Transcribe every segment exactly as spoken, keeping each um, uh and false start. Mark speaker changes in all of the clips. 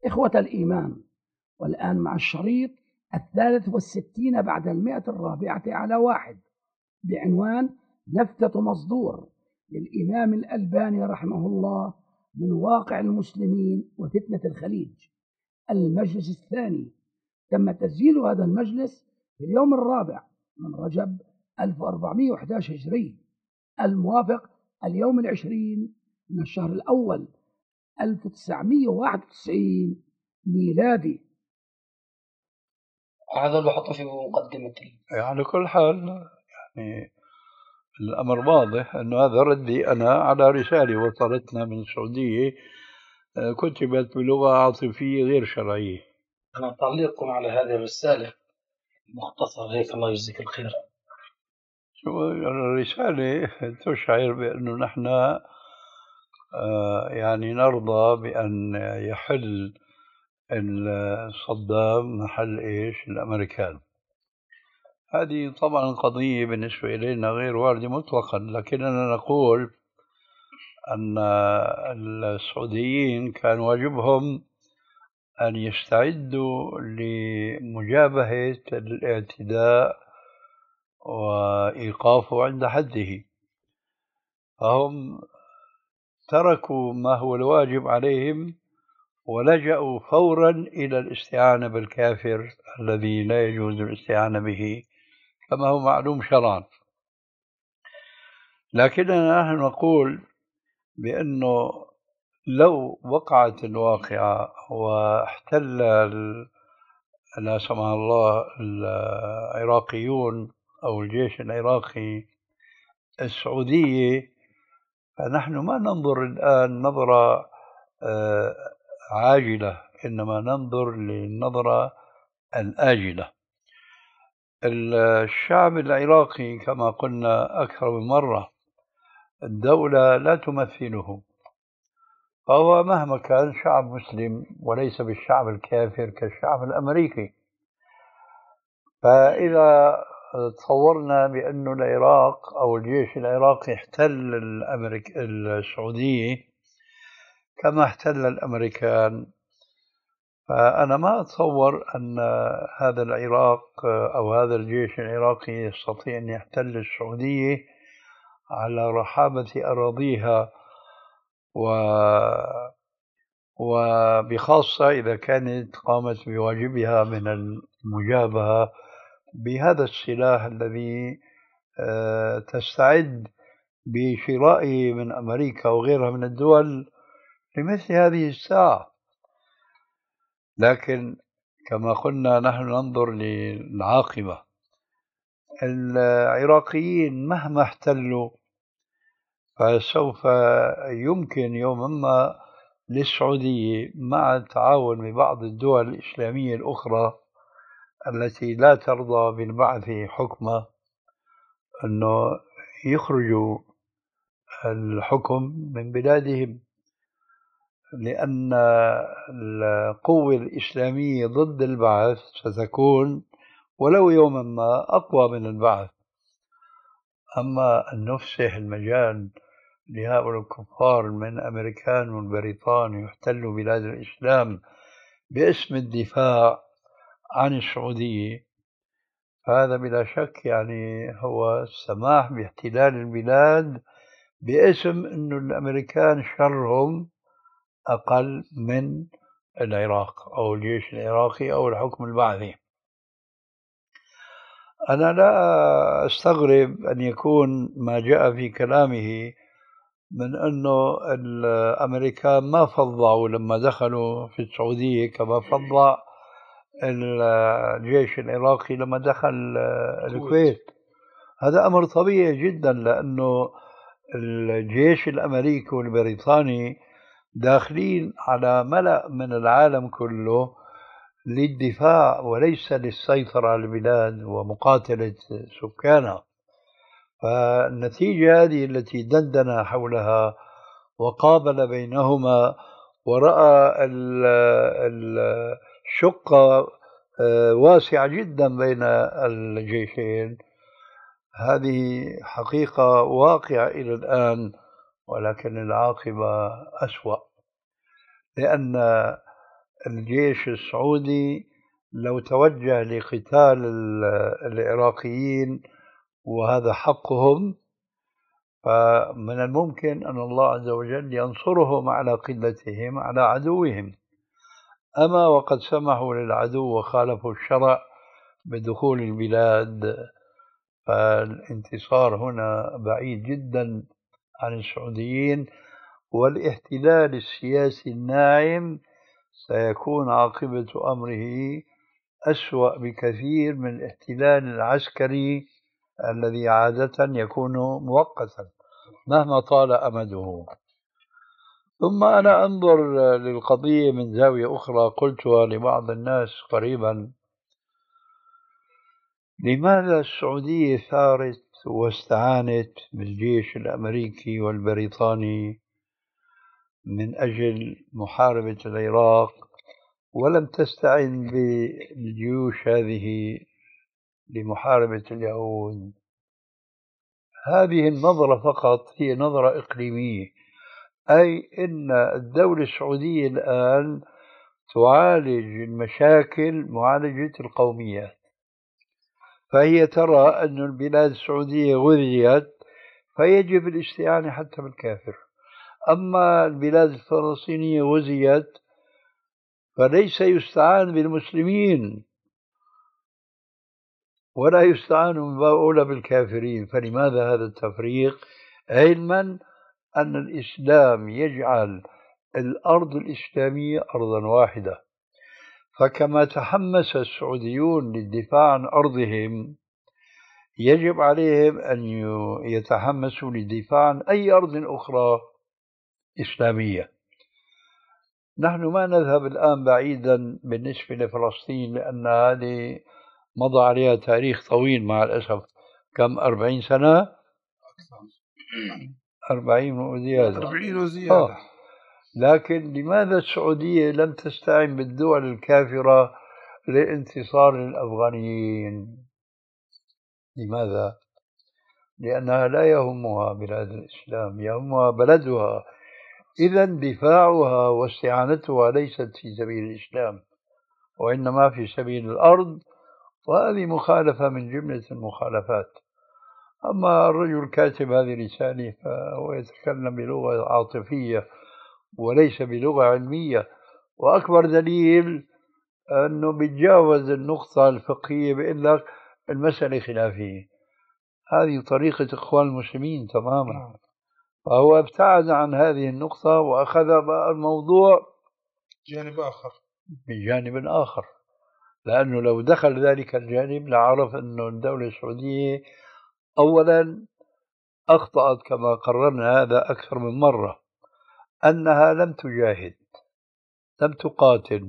Speaker 1: إخوة الإيمان، والآن مع الشريط الثالث والستين بعد المئة الرابعة على واحد بعنوان لفتة مصدور للإمام الألباني رحمه الله من واقع المسلمين وفتنة الخليج، المجلس الثاني. تم تسجيل هذا المجلس في اليوم الرابع من رجب ألف وأربعمائة وأحد عشر هجري، الموافق اليوم العشرين من الشهر الأول ألف وتسعمائة وواحد وتسعين ميلادي.
Speaker 2: هذا اللي بحطه في مقدمة.
Speaker 3: على كل حال يعني الأمر واضح أنه هذا ردي أنا على رسالة وصلتنا من السعودية كتبت بلغة عاطفية غير شرعية.
Speaker 2: أنا تعليقكم على هذه الرسالة مختصر هيك، الله يجزيك الخير.
Speaker 3: شو الرسالة تشعر بأنه نحن يعني نرضى بأن يحل صدام محل إيش الأمريكان. هذه طبعا قضية بالنسبة إلينا غير واردة مطلقا، لكننا نقول أن السعوديين كان واجبهم أن يستعدوا لمجابهة الاعتداء وإيقافه عند حده، فهم تركوا ما هو الواجب عليهم ولجأوا فورا إلى الاستعانة بالكافر الذي لا يجوز الاستعانة به كما هو معلوم شرعا. لكننا نحن نقول بأنه لو وقعت الواقعة واحتل لا سمح الله العراقيون أو الجيش العراقي السعودية، فنحن ما ننظر الآن نظرة عاجلة، إنما ننظر للنظرة الآجلة. الشعب العراقي كما قلنا أكثر من مرة الدولة لا تمثله، فهو مهما كان شعب مسلم وليس بالشعب الكافر كالشعب الأمريكي. فإذا تصورنا بأن العراق أو الجيش العراقي احتل الأمريك السعودية كما احتل الأمريكان، فأنا ما أتصور أن هذا العراق أو هذا الجيش العراقي يستطيع أن يحتل السعودية على رحابة أراضيها، و وبخاصة إذا كانت قامت بواجبها من المجابهة بهذا السلاح الذي تستعد بشرائه من أمريكا وغيرها من الدول لمثل هذه الساعة. لكن كما قلنا نحن ننظر للعاقبة. العراقيين مهما احتلوا فسوف يمكن يوما ما للسعودية مع التعاون ببعض الدول الإسلامية الأخرى التي لا ترضى بالبعث حكمة أنه يخرجوا الحكم من بلادهم، لأن القوة الإسلامية ضد البعث ستكون ولو يوما ما أقوى من البعث. أما أن نفسح المجال لهؤلاء الكفار من أمريكان والبريطان يحتلوا بلاد الإسلام باسم الدفاع عن السعودية، هذا بلا شك يعني هو السماح باحتلال البلاد باسم أنه الأمريكان شرهم أقل من العراق أو الجيش العراقي أو الحكم البعثي. أنا لا أستغرب أن يكون ما جاء في كلامه من أنه الأمريكان ما فضعوا لما دخلوا في السعودية كما فضع الجيش العراقي لما دخل الكويت. هذا أمر طبيعي جدا، لأنه الجيش الأمريكي والبريطاني داخلين على ملأ من العالم كله للدفاع وليس للسيطرة على البلاد ومقاتلة سكانها. فالنتيجة هذه التي دندن حولها وقابل بينهما ورأى الشقة واسعة جدا بين الجيشين، هذه حقيقة واقعة إلى الآن، ولكن العاقبة أسوأ، لأن الجيش السعودي لو توجه لقتال العراقيين وهذا حقهم، فمن الممكن أن الله عز وجل ينصرهم على قلتهم على عدوهم. أما وقد سمحوا للعدو وخالفوا الشرع بدخول البلاد، فالانتصار هنا بعيد جدا عن السعوديين، والاحتلال السياسي الناعم سيكون عاقبة أمره أسوأ بكثير من الاحتلال العسكري الذي عادة يكون مؤقتا مهما طال أمده. ثم أنا أنظر للقضية من زاوية أخرى قلتها لبعض الناس قريبا: لماذا السعودية ثارت واستعانت بالجيش الأمريكي والبريطاني من أجل محاربة العراق ولم تستعن بالجيوش هذه لمحاربة اليهود؟ هذه النظرة فقط هي نظرة إقليمية، أي أن الدولة السعودية الآن تعالج المشاكل معالجة القوميات، فهي ترى أن البلاد السعودية غزيت فيجب الاستعانة حتى بالكافر. أما البلاد الفلسطينية غزيت فليس يستعان بالمسلمين ولا يستعان من باب أولى بالكافرين. فلماذا هذا التفريق؟ علما أن الإسلام يجعل الأرض الإسلامية أرضا واحدة، فكما تحمس السعوديون للدفاع عن أرضهم يجب عليهم أن يتحمسوا للدفاع عن أي أرض أخرى إسلامية. نحن ما نذهب الآن بعيدا بالنسبة لفلسطين، لأن هذه مضى عليها تاريخ طويل مع الأسف، كم أربعين سنة، أربعين وزيادة
Speaker 4: أربعين وزيادة آه.
Speaker 3: لكن لماذا السعودية لم تستعن بالدول الكافرة لانتصار الأفغانيين؟ لماذا؟ لأنها لا يهمها بلاد الإسلام، يهمها بلدها. إذا دفاعها واستعانتها ليست في سبيل الإسلام وإنما في سبيل الأرض، وهذه مخالفة من جملة المخالفات. أما الرجل كاتب هذه الرسالة فهو يتكلم بلغة عاطفية وليس بلغة علمية، وأكبر دليل أنه بيتجاوز النقطة الفقهية بيقول لك المسألة خلافية. هذه طريقة إخوان المسلمين تماما، فهو ابتعد عن هذه النقطة وأخذ بقى الموضوع
Speaker 4: جانب آخر
Speaker 3: بجانب آخر، لأنه لو دخل ذلك الجانب لعرف أنه الدولة السعودية أولا أخطأت كما قررنا هذا أكثر من مرة، أنها لم تجاهد، لم تقاتل.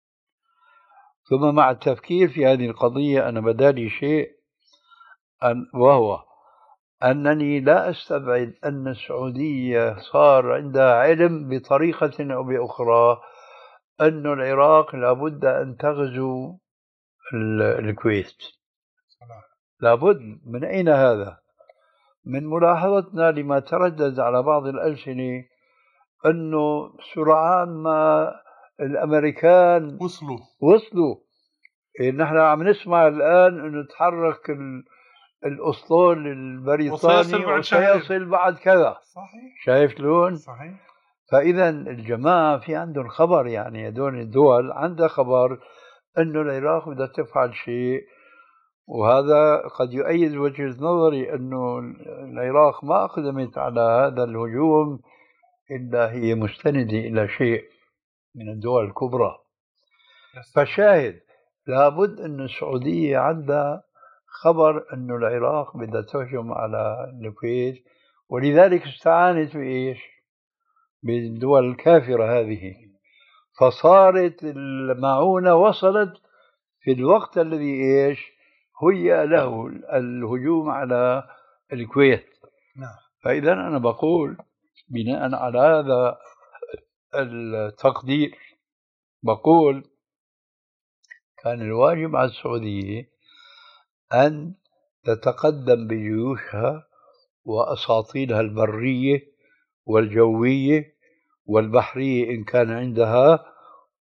Speaker 3: ثم مع التفكير في هذه القضية أنا بدالي شيء، أن وهو أنني لا أستبعد أن السعودية صار عندها علم بطريقة أو بأخرى أن العراق لابد أن تغزو الكويت. لابد. من أين هذا؟ من ملاحظتنا لما تردد على بعض الألسنة أنه سرعان ما الأمريكان
Speaker 4: وصلوا
Speaker 3: وصلوا إيه، نحن عم نسمع الآن أنه تحرك الأسطول البريطاني وسيصل بعد كذا.
Speaker 4: صحيح.
Speaker 3: شايف شلون؟
Speaker 4: صحيح.
Speaker 3: فإذا الجماعة في عندهم خبر، يعني هذول الدول عندها خبر أنه العراق بدها تفعل شيء، وهذا قد يؤيد وجهة نظري أنه العراق ما أقدمت على هذا الهجوم إلا هي مستندة إلى شيء من الدول الكبرى. فشاهد لابد أن السعودية عندها خبر أن العراق بدها تهجم على الكويت، ولذلك استعانت بإيش؟ بالدول الكافرة هذه، فصارت المعونة وصلت في الوقت الذي إيش هي له الهجوم على الكويت.
Speaker 4: نعم.
Speaker 3: فإذا أنا بقول بناء على هذا التقدير بقول كان الواجب على السعودية أن تتقدم بجيوشها وأساطيلها البرية والجوية والبحرية إن كان عندها،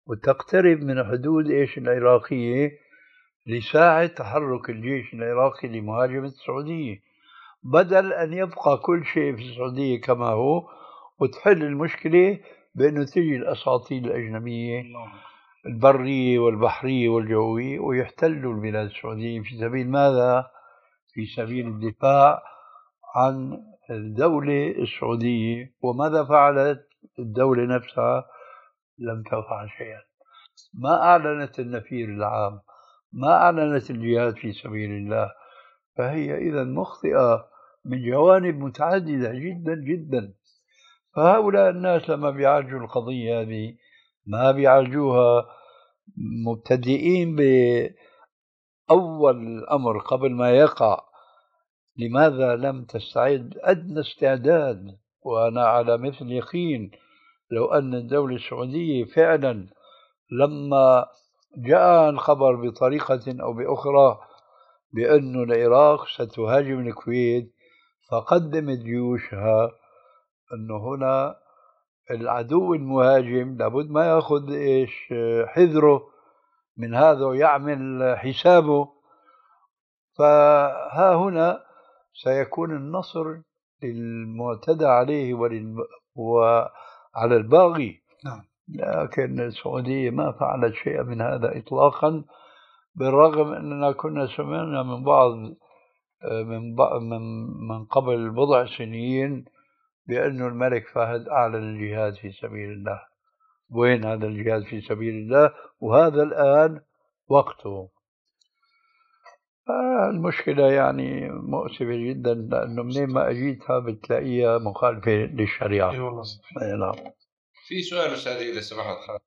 Speaker 3: وتقترب من حدود إيش العراقية لساعة تحرك الجيش العراقي لمهاجمة السعودية، بدل أن يبقى كل شيء في السعودية كما هو وتحل المشكلة بأنه تجي الأساطيل الأجنبية البرية والبحرية والجوية ويحتلوا البلاد السعودية. في سبيل ماذا؟ في سبيل الدفاع عن الدولة السعودية. وماذا فعلت الدولة نفسها؟ لم تفعل شيئا. ما أعلنت النفير العام، ما أعلنت الجهاد في سبيل الله. فهي إذا مخطئة من جوانب متعددة جدا جدا. فهؤلاء الناس لما بيعالجوا القضية هذه ما بيعالجوها مبتدئين بأول الأمر قبل ما يقع. لماذا لم تستعد أدنى استعداد؟ وأنا على مثل يقين لو أن الدولة السعودية فعلا لما جاء الخبر بطريقة أو بأخرى بأن العراق ستهاجم الكويت فقدمت جيوشها، أنه هنا العدو المهاجم لابد ما يأخذ إيش حذره من هذا ويعمل حسابه. فها هنا سيكون النصر للمعتدى عليه ولل... وعلى الباغي. لكن السعودية ما فعلت شيئا من هذا إطلاقا، بالرغم أننا كنا سمعنا من بعض من, بعض من, من قبل بضع سنين بأن الملك فهد أعلن الجهاد في سبيل الله. وين هذا الجهاد في سبيل الله؟ وهذا الآن وقته. المشكلة يعني مؤسفة جدا، لأنه منين ما أجيتها بتلاقيها مخالفة للشريعة.
Speaker 4: اي والله.
Speaker 3: أي نعم.
Speaker 5: في سؤال أستاذ إذا سمحت خالد.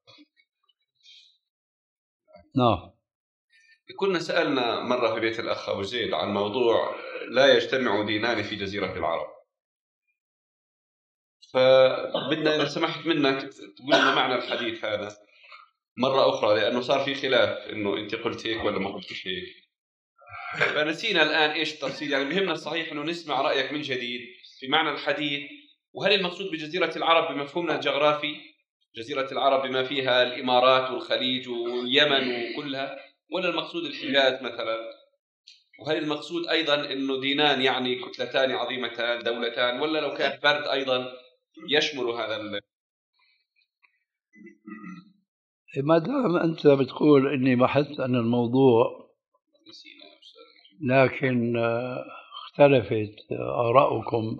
Speaker 3: نعم.
Speaker 5: كنا سألنا مرة في بيت الأخ أبو زيد عن موضوع لا يجتمع دينان في جزيرة العرب، فبدنا إذا سمحت منك تقول لنا معنى الحديث هذا مرة أخرى، لأنه صار في خلاف إنه أنت قلت هيك ولا ما قلتش هيك، فنسينا الآن إيش التفصيل. يعني بهمنا الصحيح إنه نسمع رأيك من جديد في معنى الحديث. وهل المقصود بجزيرة العرب بمفهومنا الجغرافي جزيرة العرب بما فيها الإمارات والخليج واليمن وكلها، ولا المقصود الحجاز مثلا؟ وهل المقصود أيضا إنه دينان يعني كتلتان عظيمتان دولتان، ولا لو كان فرد أيضا يشمل هذا ال...
Speaker 3: ما دام أنت بتقول إني بحثت عن الموضوع لكن اختلفت آراؤكم،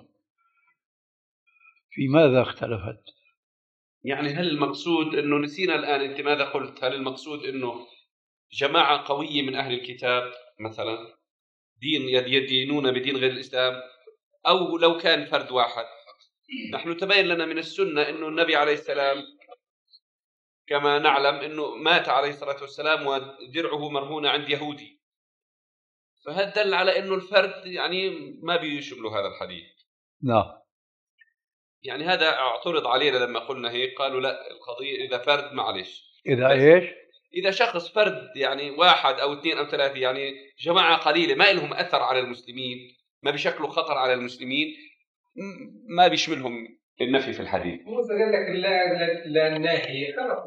Speaker 3: في ماذا اختلفت؟
Speaker 5: يعني هل المقصود إنه نسينا الآن أنت ماذا قلت؟ هل المقصود إنه جماعة قوية من أهل الكتاب مثلا دين يدينون بدين غير الإسلام، أو لو كان فرد واحد؟ نحن تبين لنا من السنة إنه النبي عليه السلام كما نعلم إنه مات عليه الصلاة والسلام ودرعه مرهونة عند يهودي، فهذا دل على إنه الفرد يعني ما بيشمل هذا الحديث.
Speaker 3: نعم.
Speaker 5: يعني هذا اعترض علينا لما قلنا هيك، قالوا لا القضية إذا فرد معلش،
Speaker 3: إذا إيش؟
Speaker 5: إذا شخص فرد يعني واحد أو اثنين أو ثلاثة، يعني جماعة قليلة ما لهم أثر على المسلمين، ما بيشكلوا خطر على المسلمين، ما بيشملهم النفي في الحديث.
Speaker 6: موسى قال لك لا لا الناهي خلاص.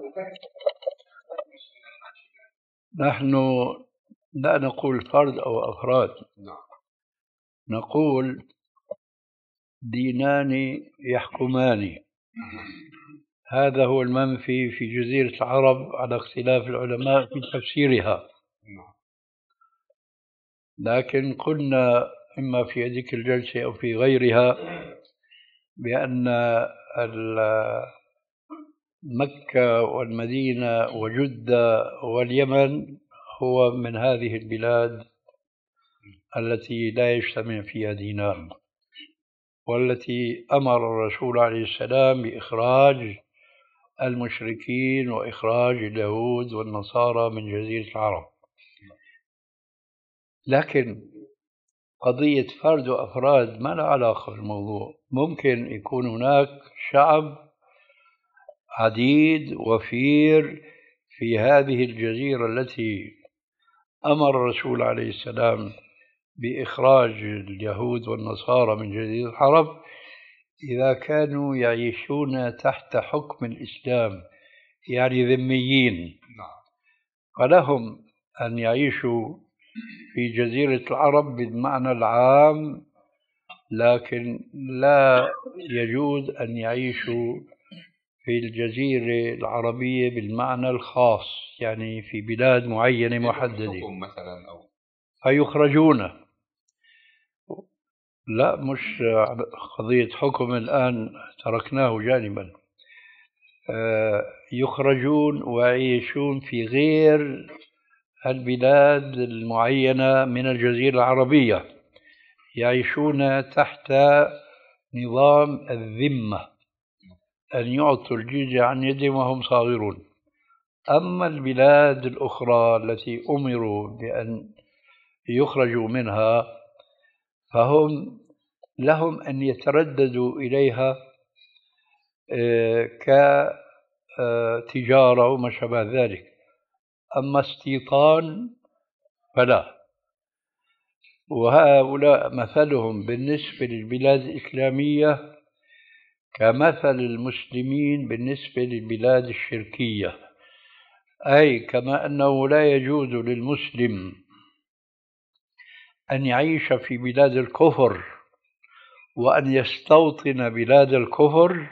Speaker 3: نحن لا نقول فرد أو أفراد،
Speaker 5: نعم.
Speaker 3: نقول دينان يحكمان. هذا هو المنفي في جزيرة العرب على اختلاف العلماء في تفسيرها. لكن قلنا إما في هذه الجلسة أو في غيرها بأن مكة والمدينة وجدة واليمن هو من هذه البلاد التي لا يجتمع فيها دينان، والتي أمر الرسول عليه السلام بإخراج المشركين وإخراج اليهود والنصارى من جزيرة العرب. لكن قضية فرد وأفراد ما لها علاقة بالموضوع. ممكن يكون هناك شعب عديد وفير في هذه الجزيرة التي أمر الرسول عليه السلام بإخراج اليهود والنصارى من جزيرة العرب إذا كانوا يعيشون تحت حكم الإسلام، يعني ذميين، فلهم أن يعيشوا في جزيرة العرب بالمعنى العام، لكن لا يجوز أن يعيشوا في الجزيرة العربية بالمعنى الخاص، يعني في بلاد معينة محددة
Speaker 5: مثلا أو
Speaker 3: فيخرجون. لا، مش قضية حكم الآن، تركناه جانبا. يخرجون ويعيشون في غير البلاد المعينة من الجزيرة العربية، يعيشون تحت نظام الذمة، أن يعطوا الجزية عن يدهم وهم صاغرون. أما البلاد الأخرى التي أمروا بأن يخرجوا منها فهم لهم أن يترددوا إليها كتجارة وما شابه ذلك، أما استيطان فلا. وهؤلاء مثلهم بالنسبة للبلاد الإسلامية كمثل المسلمين بالنسبة للبلاد الشركية، أي كما أنه لا يجوز للمسلم أن يعيش في بلاد الكفر وأن يستوطن بلاد الكفر،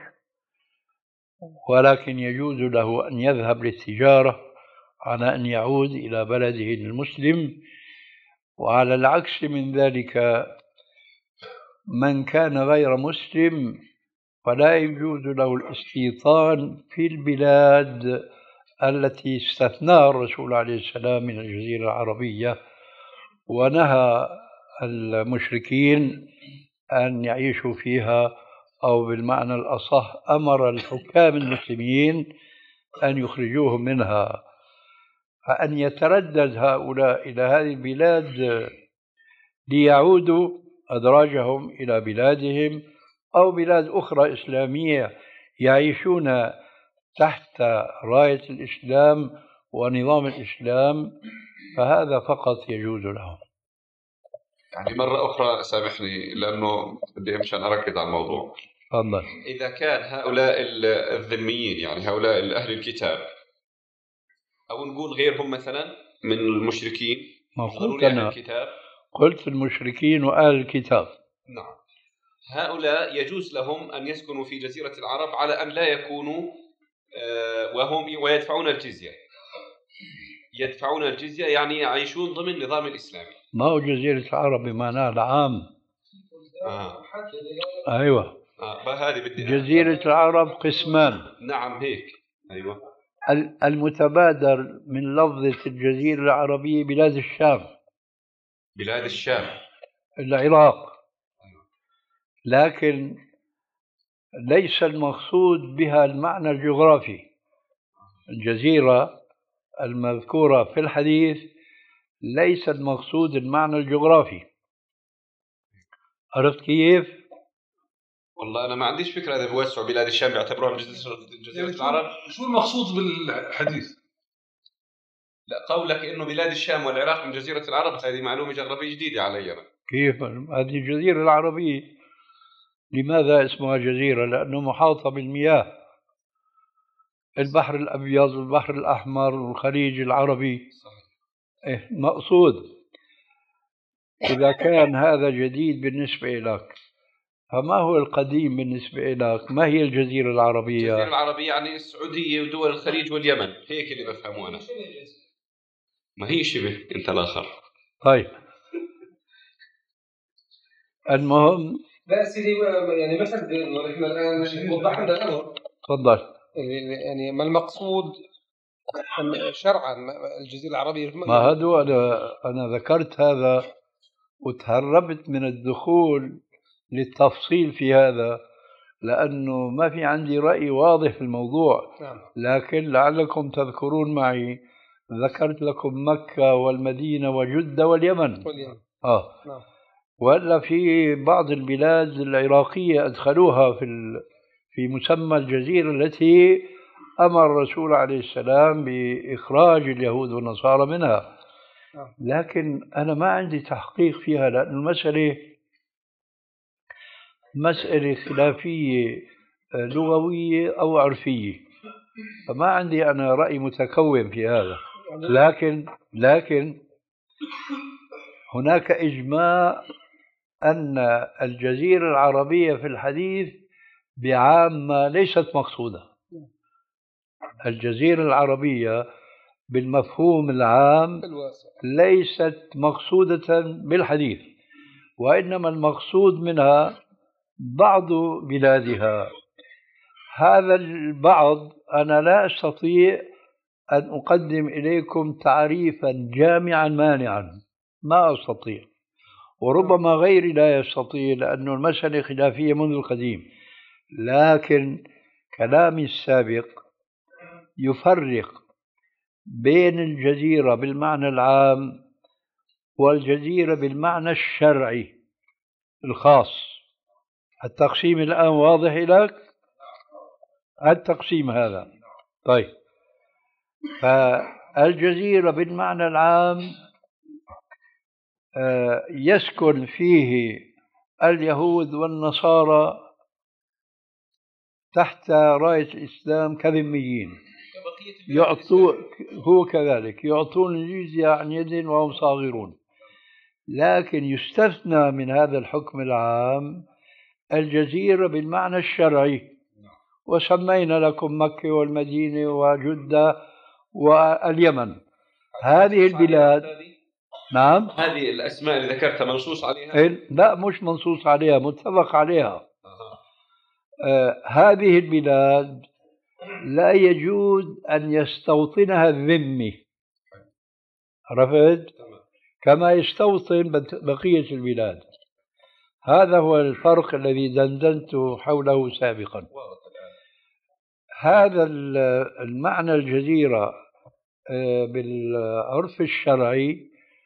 Speaker 3: ولكن يجوز له أن يذهب للتجارة على أن يعود إلى بلده المسلم. وعلى العكس من ذلك، من كان غير مسلم فلا يجوز له الاستيطان في البلاد التي استثناها الرسول عليه السلام من الجزيرة العربية، ونهى المشركين أن يعيشوا فيها، أو بالمعنى الأصح أمر الحكام المسلمين أن يخرجوهم منها. فأن يتردد هؤلاء إلى هذه البلاد ليعودوا أدراجهم إلى بلادهم أو بلاد أخرى إسلامية يعيشون تحت راية الإسلام ونظام الإسلام، فهذا فقط يجوز لهم.
Speaker 5: يعني مرة أخرى سامحني لأنه بدي مشان أركز على الموضوع.
Speaker 3: تفضل.
Speaker 5: إذا كان هؤلاء الذميين، يعني هؤلاء أهل الكتاب، أو نقول غيرهم مثلا من المشركين،
Speaker 3: قلت أنا الكتاب. قلت المشركين وأهل الكتاب.
Speaker 5: نعم. هؤلاء يجوز لهم أن يسكنوا في جزيرة العرب على أن لا يكونوا وهم ويدفعون الجزية. يدفعون الجزية يعني يعيشون ضمن النظام الإسلامي.
Speaker 3: ما هو جزيرة العرب بمعنى العام.
Speaker 5: آه.
Speaker 3: أيوة.
Speaker 5: آه. هذه بدي
Speaker 3: جزيرة العرب قسمان.
Speaker 5: نعم هيك. أيوة.
Speaker 3: المتبادر من لفظة الجزيرة العربية بلاد الشام.
Speaker 5: بلاد الشام.
Speaker 3: العراق. لكن ليس المقصود بها المعنى الجغرافي. الجزيرة المذكورة في الحديث ليس المقصود المعنى الجغرافي. عرفت كيف؟
Speaker 5: والله أنا ما عنديش فكرة إذا بوسعوا بلاد الشام بيعتبروها جزيرة, جزيرة يعني العرب.
Speaker 4: شو المقصود بالحديث؟
Speaker 5: لا، قولك إنه بلاد الشام والعراق من جزيرة العرب هذه معلومة جغرافية جديدة علي أنا.
Speaker 3: كيف؟ هذه الجزيرة العربية لماذا اسمها جزيرة؟ لأنه محاطة بالمياه، البحر الأبيض والبحر الأحمر والخليج العربي. صحيح. إيه مقصود. إذا كان هذا جديد بالنسبة لك، فما هو القديم بالنسبة لك؟ ما هي الجزيرة العربية؟
Speaker 5: الجزيرة العربية يعني السعودية ودول الخليج واليمن، هيك اللي بفهمه أنا. ما هي شبه أنت الآخر.
Speaker 3: طيب المهم
Speaker 6: لا سيدي، يعني مثلا احنا الآن وضحنا الأمر.
Speaker 3: تفضل.
Speaker 6: يعني ما المقصود شرعا الجزيرة العربية؟
Speaker 3: ما هذا أنا أنا ذكرت هذا وتهربت من الدخول للتفصيل في هذا لأنه ما في عندي رأي واضح في الموضوع. لكن لعلكم تذكرون معي ذكرت لكم مكة والمدينة وجدة واليمن. آه. ولا في بعض البلاد العراقية أدخلوها في في مسمى الجزيرة التي أمر الرسول عليه السلام بإخراج اليهود والنصارى منها. لكن أنا ما عندي تحقيق فيها لأن المسألة مسألة خلافية لغوية أو عرفية. فما عندي أنا رأي متكون في هذا، لكن لكن هناك إجماع أن الجزيرة العربية في الحديث بعامة ليست مقصودة. الجزيرة العربية بالمفهوم العام ليست مقصودة بالحديث، وإنما المقصود منها بعض بلادها. هذا البعض أنا لا أستطيع أن أقدم إليكم تعريفا جامعا مانعا، ما أستطيع، وربما غيري لا يستطيع، لأن المسألة خلافية منذ القديم. لكن كلامي السابق يفرق بين الجزيرة بالمعنى العام والجزيرة بالمعنى الشرعي الخاص. التقسيم الآن واضح لك؟ التقسيم هذا طيب. فالجزيرة بالمعنى العام يسكن فيه اليهود والنصارى تحت راية الإسلام كذميين، يعطوا هو كذلك يعطون الجزية عن يد وهم صاغرون. لكن يستثنى من هذا الحكم العام الجزيرة بالمعنى الشرعي، وسمينا لكم مكة والمدينة وجدة واليمن. هذه البلاد نعم،
Speaker 5: هذه الأسماء اللي ذكرتها منصوص عليها؟
Speaker 3: لا مش منصوص عليها، متفق عليها. آه هذه البلاد لا يجوز أن يستوطنها الذمي، عرفت؟ كما يستوطن بقية البلاد. هذا هو الفرق الذي دندنت حوله سابقا. هذا المعنى الجزيرة بالعرف الشرعي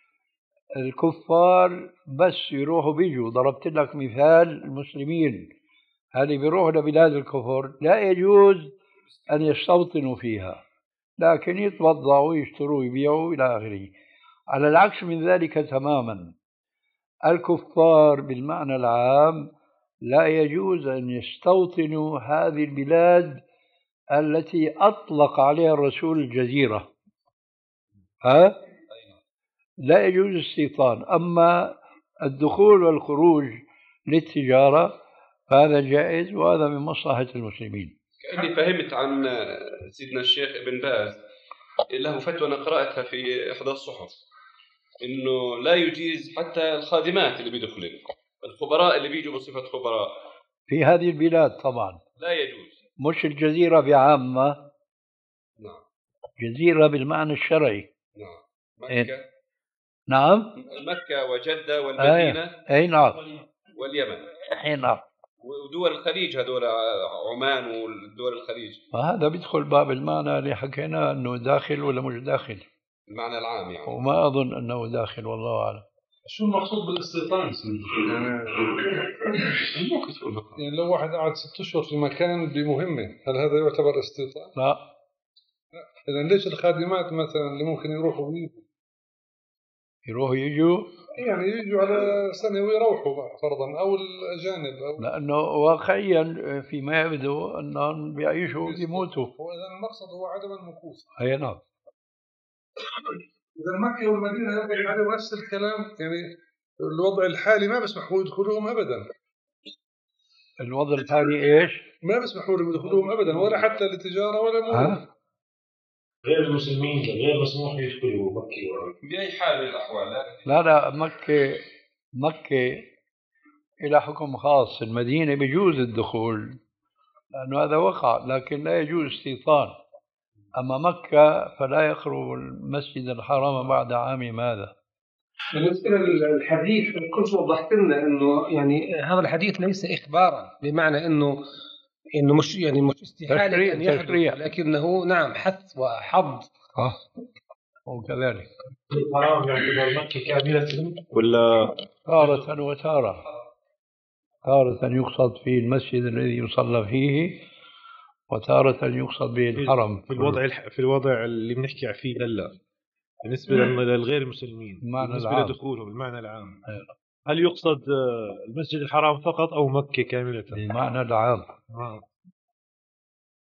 Speaker 3: الكفار بس يروحوا بيجوا. ضربت لك مثال المسلمين، هذه بيروحوا لبلاد الكفر لا يجوز أن يستوطنوا فيها، لكن يتوضعوا ويشتروا ويبيعوا إلى آخره. على العكس من ذلك تماما، الكفار بالمعنى العام لا يجوز أن يستوطنوا هذه البلاد التي أطلق عليها الرسول الجزيرة، ها؟ لا يجوز الاستيطان. أما الدخول والخروج للتجارة فهذا جائز، وهذا من مصلحة المسلمين.
Speaker 5: كأني فهمت عن سيدنا الشيخ ابن باز، له فتوى أنا قرأتها في إحدى الصحف، إنه لا يجيز حتى الخادمات اللي بيدخلوا، الخبراء اللي بيجوا بصفة خبراء
Speaker 3: في هذه البلاد طبعا
Speaker 5: لا يجوز.
Speaker 3: مش الجزيرة بعامة،
Speaker 5: نعم،
Speaker 3: جزيرة بالمعنى الشرعي.
Speaker 5: نعم، مكة،
Speaker 3: نعم،
Speaker 5: مكة وجدة والمدينة،
Speaker 3: أي نعم،
Speaker 5: واليمن،
Speaker 3: أي نعم،
Speaker 5: ودول الخليج، هذول عمان ودول الخليج.
Speaker 3: فهذا بيدخل باب المعنى اللي حكينا أنه داخل ولا مش داخل،
Speaker 5: المعنى العام يعني،
Speaker 3: وما أظن أنه داخل والله أعلم.
Speaker 4: شو المقصود بالاستيطان؟ يعني لو واحد قعد ست أشهر في مكان بمهمة، هل هذا يعتبر استيطان؟
Speaker 3: لا.
Speaker 4: إذا ليش الخادمات مثلا اللي ممكن يروحوا ويجوا
Speaker 3: يروحوا يجوا
Speaker 4: يعني يجوا على سنة ويروحوا فرضا، أو الأجانب أو
Speaker 3: لأنه واقعيا فيما يبدو أنهم بيعيشوا ويموتوا.
Speaker 4: وإذا المقصد هو عدم المكوس.
Speaker 3: أي نعم.
Speaker 4: إذا مكة والمدينة ينبغي عليهم نفس الكلام، يعني الوضع الحالي ما بيسمحوا يدخلوهم أبدا.
Speaker 3: الوضع الحالي إيش؟
Speaker 4: ما بيسمحوا لهم يدخلوهم أبدا، ولا حتى للتجارة ولا مرور.
Speaker 7: غير المسلمين غير مسموح يدخلوا مكة
Speaker 5: بأي حال من الأحوال.
Speaker 3: لا لا، مكة مكة إلى حكم خاص، المدينة بيجوز الدخول لأنه هذا وقع، لكن لا يجوز استيطان. أما مكة فلا يقرب المسجد الحرام بعد عام ماذا.
Speaker 6: بالنسبة للحديث كنت وضحت لنا إنه يعني هذا الحديث ليس إخبارا، بمعنى إنه إنه مش يعني مش استحالة أن يحدث، لكنه نعم حث وحض.
Speaker 3: آه وكذلك
Speaker 7: الحرام يعتبر مكة كاملة
Speaker 3: ولا تارة وتارة. تارة يقصد فيه المسجد الذي يصلى فيه، وتارة يقصد به الحرم.
Speaker 7: في الوضع في الوضع اللي بنحكي فيه هلا بالنسبة للغير المسلمين، بالنسبة العام. لدخولهم بالمعنى العام، هل يقصد المسجد الحرام فقط أو مكة كاملة؟
Speaker 3: بالمعنى العام.
Speaker 7: آه.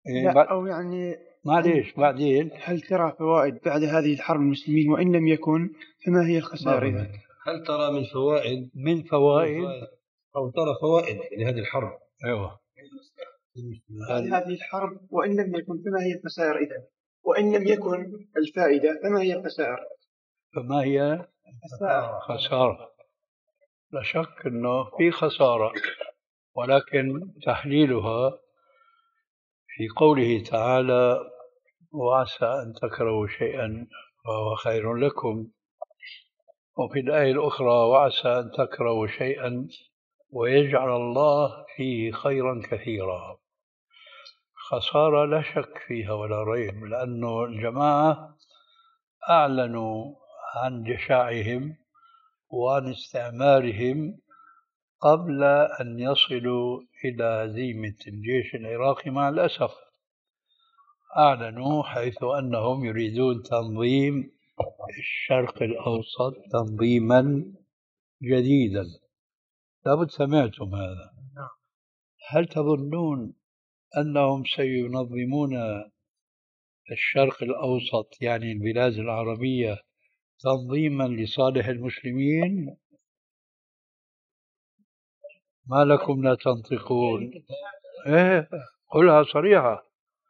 Speaker 8: لا أو يعني
Speaker 3: معليش بعدين
Speaker 8: هل ترى فوائد بعد هذه الحرب المسلمين وإن لم يكن فما هي الخسائر إذا؟
Speaker 6: هل ترى من فوائد
Speaker 3: من فوائد
Speaker 6: أو ترى فوائد لهذه الحرب؟
Speaker 3: أيوه
Speaker 8: بعد هذه الحرب وإن لم يكن فما هي الخسائر إذا؟ وإن لم يكن الفائدة فما هي الخسائر؟
Speaker 3: فما هي
Speaker 8: الخسائر؟
Speaker 3: خسارة. لا شك أنه في خسارة، ولكن تحليلها في قوله تعالى وعسى أن تكرهوا شيئا وهو خير لكم، وفي الآية الأخرى وعسى أن تكرهوا شيئا ويجعل الله فيه خيرا كثيرا. خسارة لا شك فيها ولا ريب، لأنه الجماعة أعلنوا عن جشاعهم وعن استعمارهم قبل أن يصلوا إلى هزيمة الجيش العراقي. مع الأسف أعلنوا حيث أنهم يريدون تنظيم الشرق الأوسط تنظيما جديدا. لابد سمعتم هذا. هل تظنون أنهم سينظمون الشرق الأوسط يعني البلاد العربية تنظيما لصالح المسلمين؟ ما لكم لا تنطقون؟ إيه قلها صريحة.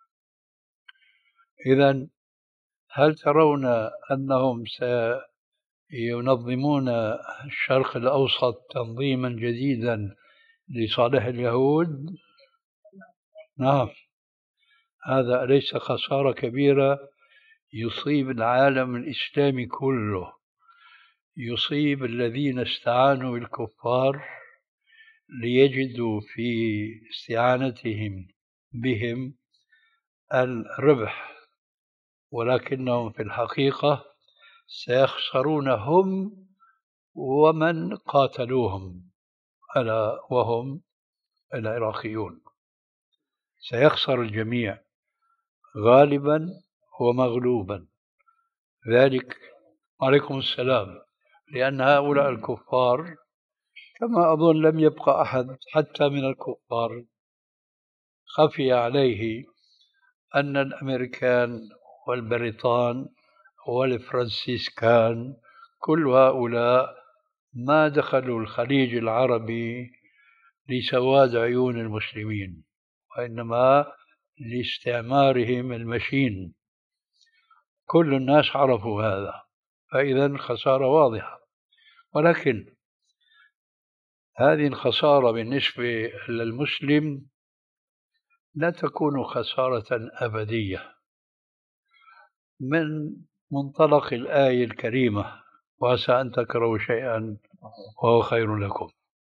Speaker 3: إذن هل ترون أنهم سينظمون الشرق الأوسط تنظيما جديدا لصالح اليهود؟ نعم. هذا أليس خسارة كبيرة يصيب العالم الإسلامي كله، يصيب الذين استعانوا بالكفار ليجدوا في استعانتهم بهم الربح، ولكنهم في الحقيقة سيخسرون هم ومن قاتلوهم ألا وهم العراقيون. سيخسر الجميع غالبا ومغلوبا. ذلك عليكم السلام، لأن هؤلاء الكفار كما أظن لم يبقى أحد حتى من الكفار خفي عليه أن الأمريكان والبريطان والفرنسيسكان كل هؤلاء ما دخلوا الخليج العربي لسواد عيون المسلمين، وإنما لاستعمارهم المشين. كل الناس عرفوا هذا، فإذا خسارة واضحة. ولكن هذه الخسارة بالنسبة للمسلم لا تكون خسارة أبدية من منطلق الآية الكريمة وعسى أن تكرهوا شيئا وهو خير لكم.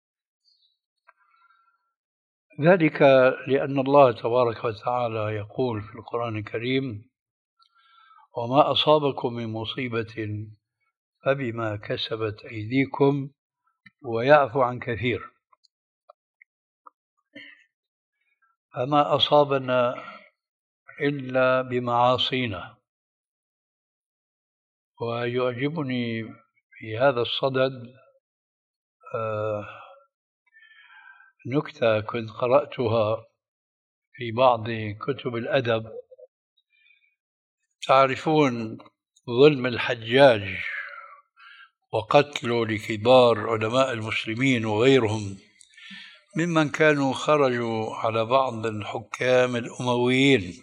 Speaker 3: ذلك لأن الله تبارك وتعالى يقول في القرآن الكريم وما أصابكم من مصيبة فبما كسبت أيديكم ويعفو عن كثير. فما أصابنا إلا بمعاصينا. ويعجبني في هذا الصدد آه نكتة كنت قرأتها في بعض كتب الأدب. تعرفون ظلم الحجاج وقتله لكبار علماء المسلمين وغيرهم ممن كانوا خرجوا على بعض الحكام الأمويين.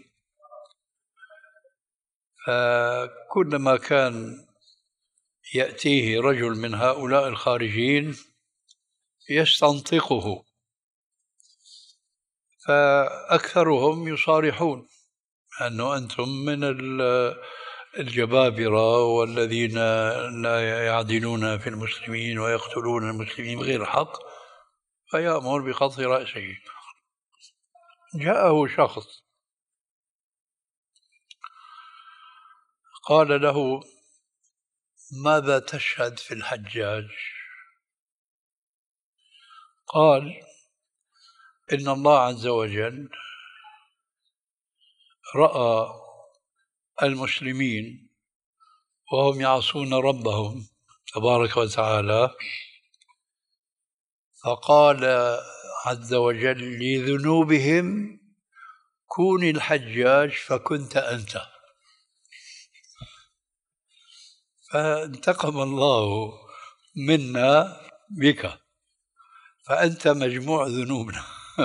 Speaker 3: فكلما كان يأتيه رجل من هؤلاء الخارجين يستنطقه، فأكثرهم يصارحون أنه أنتم من الجبابرة والذين لا يعدلون في المسلمين ويقتلون المسلمين بغير حق، فيأمر بقطع رأسه. جاءه شخص قال له ماذا تشهد في الحجاج؟ قال إن الله عز وجل رأى المسلمين وهم يعصون ربهم تبارك وتعالى، فقال عز وجل لذنوبهم كوني الحجاج فكنت أنت. فانتقم الله منا بك، فأنت مجموع ذنوبنا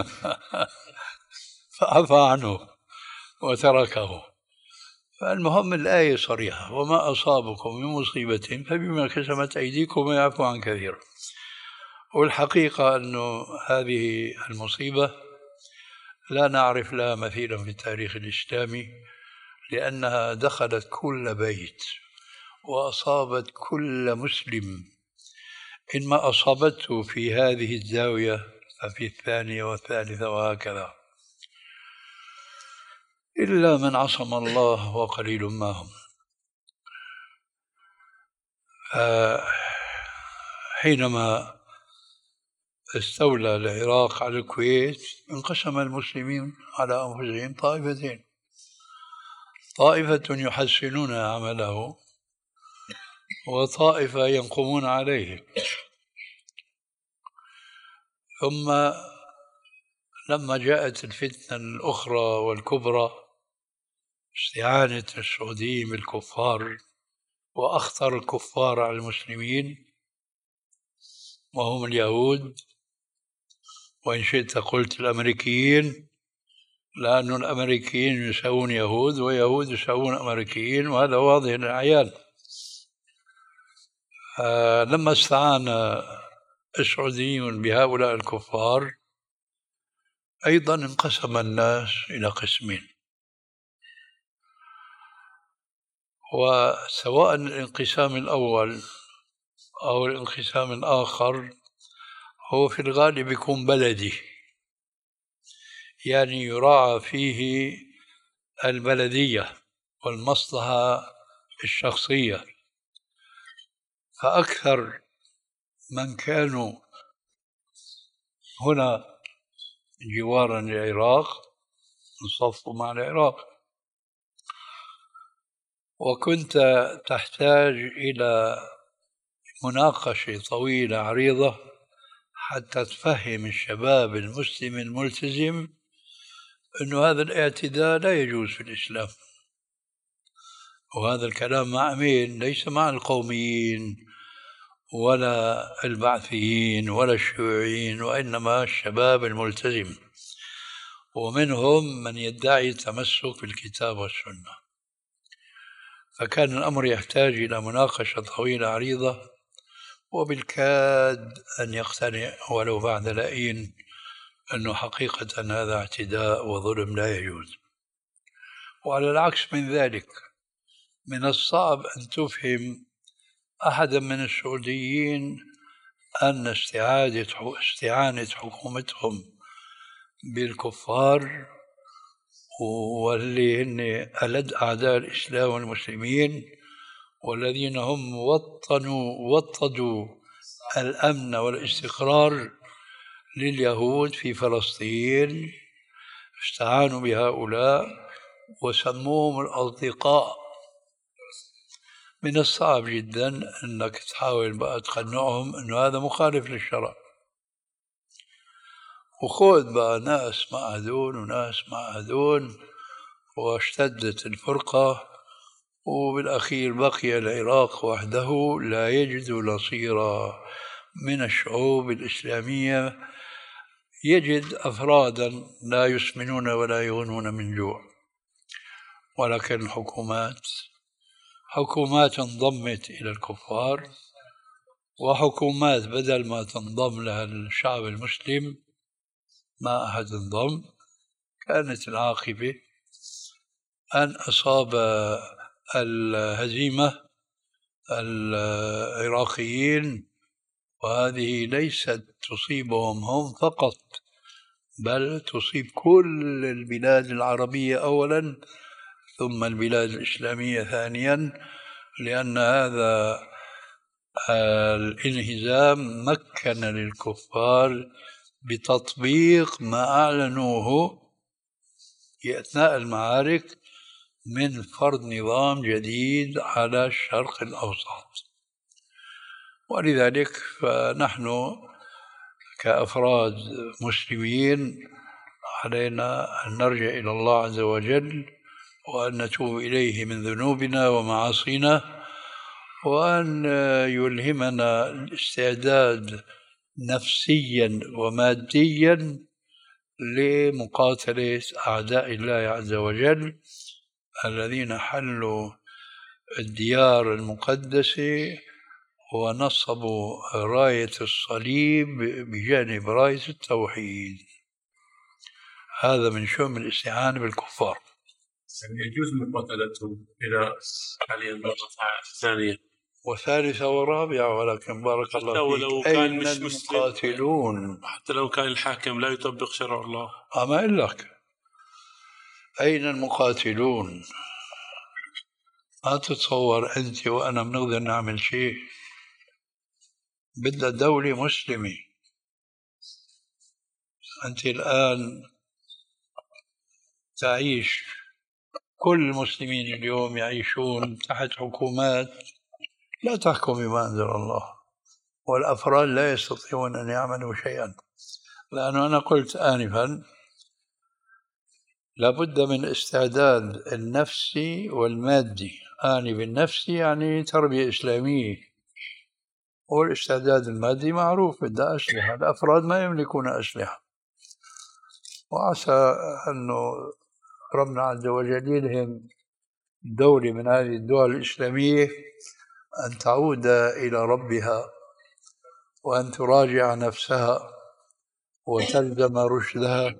Speaker 3: فعفى عنه وتركه. فالمهم الآية صريحة: وما أصابكم من مصيبة فبما كسبت أيديكم ويعفو عن كثير. والحقيقة أنه هذه المصيبة لا نعرف لها مثيلا في التاريخ الإسلامي، لأنها دخلت كل بيت وأصابت كل مسلم. إن ما أصابته في هذه الزاوية ففي الثانية والثالثة وهكذا، إلا من عصم الله وقليل ما هم. حينما استولى العراق على الكويت انقسم المسلمين على أنفسهم طائفتين: طائفة يحسنون عمله وطائفة ينقمون عليه. ثم لما جاءت الفتنة الأخرى والكبرى، استعانة السعوديين بالكفار وأخطر الكفار على المسلمين وهم اليهود، وإن شئت قلت الأمريكيين، لأن الأمريكيين يساوون يهود ويهود يساوون أمريكيين، وهذا واضح للعيان. لما استعان السعوديون بهؤلاء الكفار أيضا انقسم الناس إلى قسمين، وسواء الانقسام الأول أو الانقسام الآخر هو في الغالب يكون بلدي، يعني يراعى فيه البلدية والمصلحة الشخصية. فأكثر من كانوا هنا جوارا للعراق انصفوا مع العراق، وكنت تحتاج إلى مناقشة طويلة عريضة حتى تفهم الشباب المسلم الملتزم أن هذا الاعتداء لا يجوز في الإسلام. وهذا الكلام مع مين؟ ليس مع القوميين ولا البعثيين ولا الشيوعيين، وإنما الشباب الملتزم، ومنهم من يدعي التمسك بالكتاب والسنة. فكان الأمر يحتاج إلى مناقشة طويلة عريضة، وبالكاد أن يقتنع ولو بعد لئين أنه حقيقة هذا اعتداء وظلم لا يجوز. وعلى العكس من ذلك، من الصعب أن تفهم أحدا من السعوديين أن استعادة استعانة حكومتهم بالكفار واللي هن ألد أعداء الإسلام والمسلمين، والذين هم وطنوا وطدوا الأمن والاستقرار لليهود في فلسطين، استعانوا بهؤلاء وسموهم الأصدقاء. من الصعب جدا أنك تحاول بقى تقنعهم أنه هذا مخالف للشرع. وخذ بقى ناس مع هذول وناس مع هذول، واشتدت الفرقة، وبالأخير بقي العراق وحده لا يجد نصيرا من الشعوب الإسلامية، يجد أفرادا لا يسمنون ولا يغنون من جوع. ولكن الحكومات حكومات انضمت إلى الكفار، وحكومات بدل ما تنضم لها الشعب المسلم ما أحد انضم. كانت العاقبة أن أصاب الهزيمة العراقيين، وهذه ليست تصيبهم هم فقط، بل تصيب كل البلاد العربية أولا ثم البلاد الإسلامية ثانيا، لأن هذا الانهزام مكن للكفار بتطبيق ما أعلنوه في أثناء المعارك من فرض نظام جديد على الشرق الأوسط. ولذلك فنحن كأفراد مسلمين علينا أن نرجع إلى الله عز وجل وأن نتوب إليه من ذنوبنا ومعاصينا، وأن يلهمنا الاستعداد نفسيا وماديا لمقاتلة أعداء الله عز وجل الذين حلوا الديار المقدسة ونصبوا راية الصليب بجانب راية التوحيد. هذا من شؤم الاستعانة بالكفار.
Speaker 9: يجوز مقاتلتهم إلى حاليا المرة الثانية
Speaker 3: وثالثة ورابعة، ولكن بارك الله فيك أين المقاتلون؟
Speaker 9: حتى لو كان الحاكم لا يطبق شرع الله.
Speaker 3: أما أقول لك أين المقاتلون؟ ما تتصور أنت وأنا بنقدر نعمل شيء. بدها دولة مسلمة. أنت الآن تعيش، كل المسلمين اليوم يعيشون تحت حكومات لا تحكم بما أنزل الله، والأفراد لا يستطيعون أن يعملوا شيئا. لأنه أنا قلت آنفا لابد من الاستعداد النفسي والمادي. آني بالنفسي يعني تربية إسلامية، والاستعداد المادي معروف بدها أسلحة. الأفراد ما يملكون أسلحة، وعسى أنه ربنا عز وجل يلهم دولة من هذه الدول الإسلامية أن تعود إلى ربها وأن تراجع نفسها وتلزم رشدها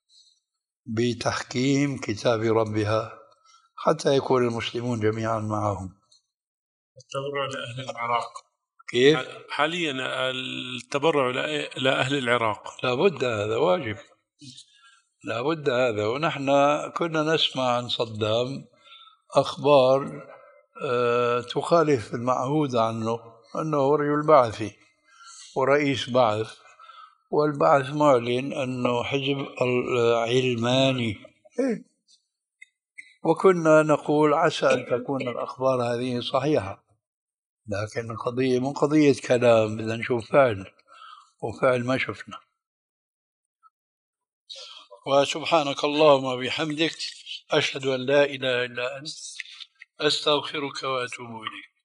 Speaker 3: بتحكيم كتاب ربها حتى يكون المسلمون جميعا معهم.
Speaker 9: التبرع لأهل العراق
Speaker 3: كيف؟
Speaker 9: حاليا التبرع لأهل العراق
Speaker 3: لابد، هذا واجب، لابد هذا. ونحن كنا نسمع عن صدام أخبار أه تخالف المعهود عنه، أنه رجل بعثي ورئيس بعث، والبعث معلن أنه حزب العلماني. وكنا نقول عسى أن تكون الأخبار هذه صحيحة، لكن القضية مو قضية كلام، بدنا نشوف فعل، وفعل ما شفنا. وسبحانك اللهم وبحمدك أشهد أن لا إله إلا أنت أستغفرك وأتوب إليك.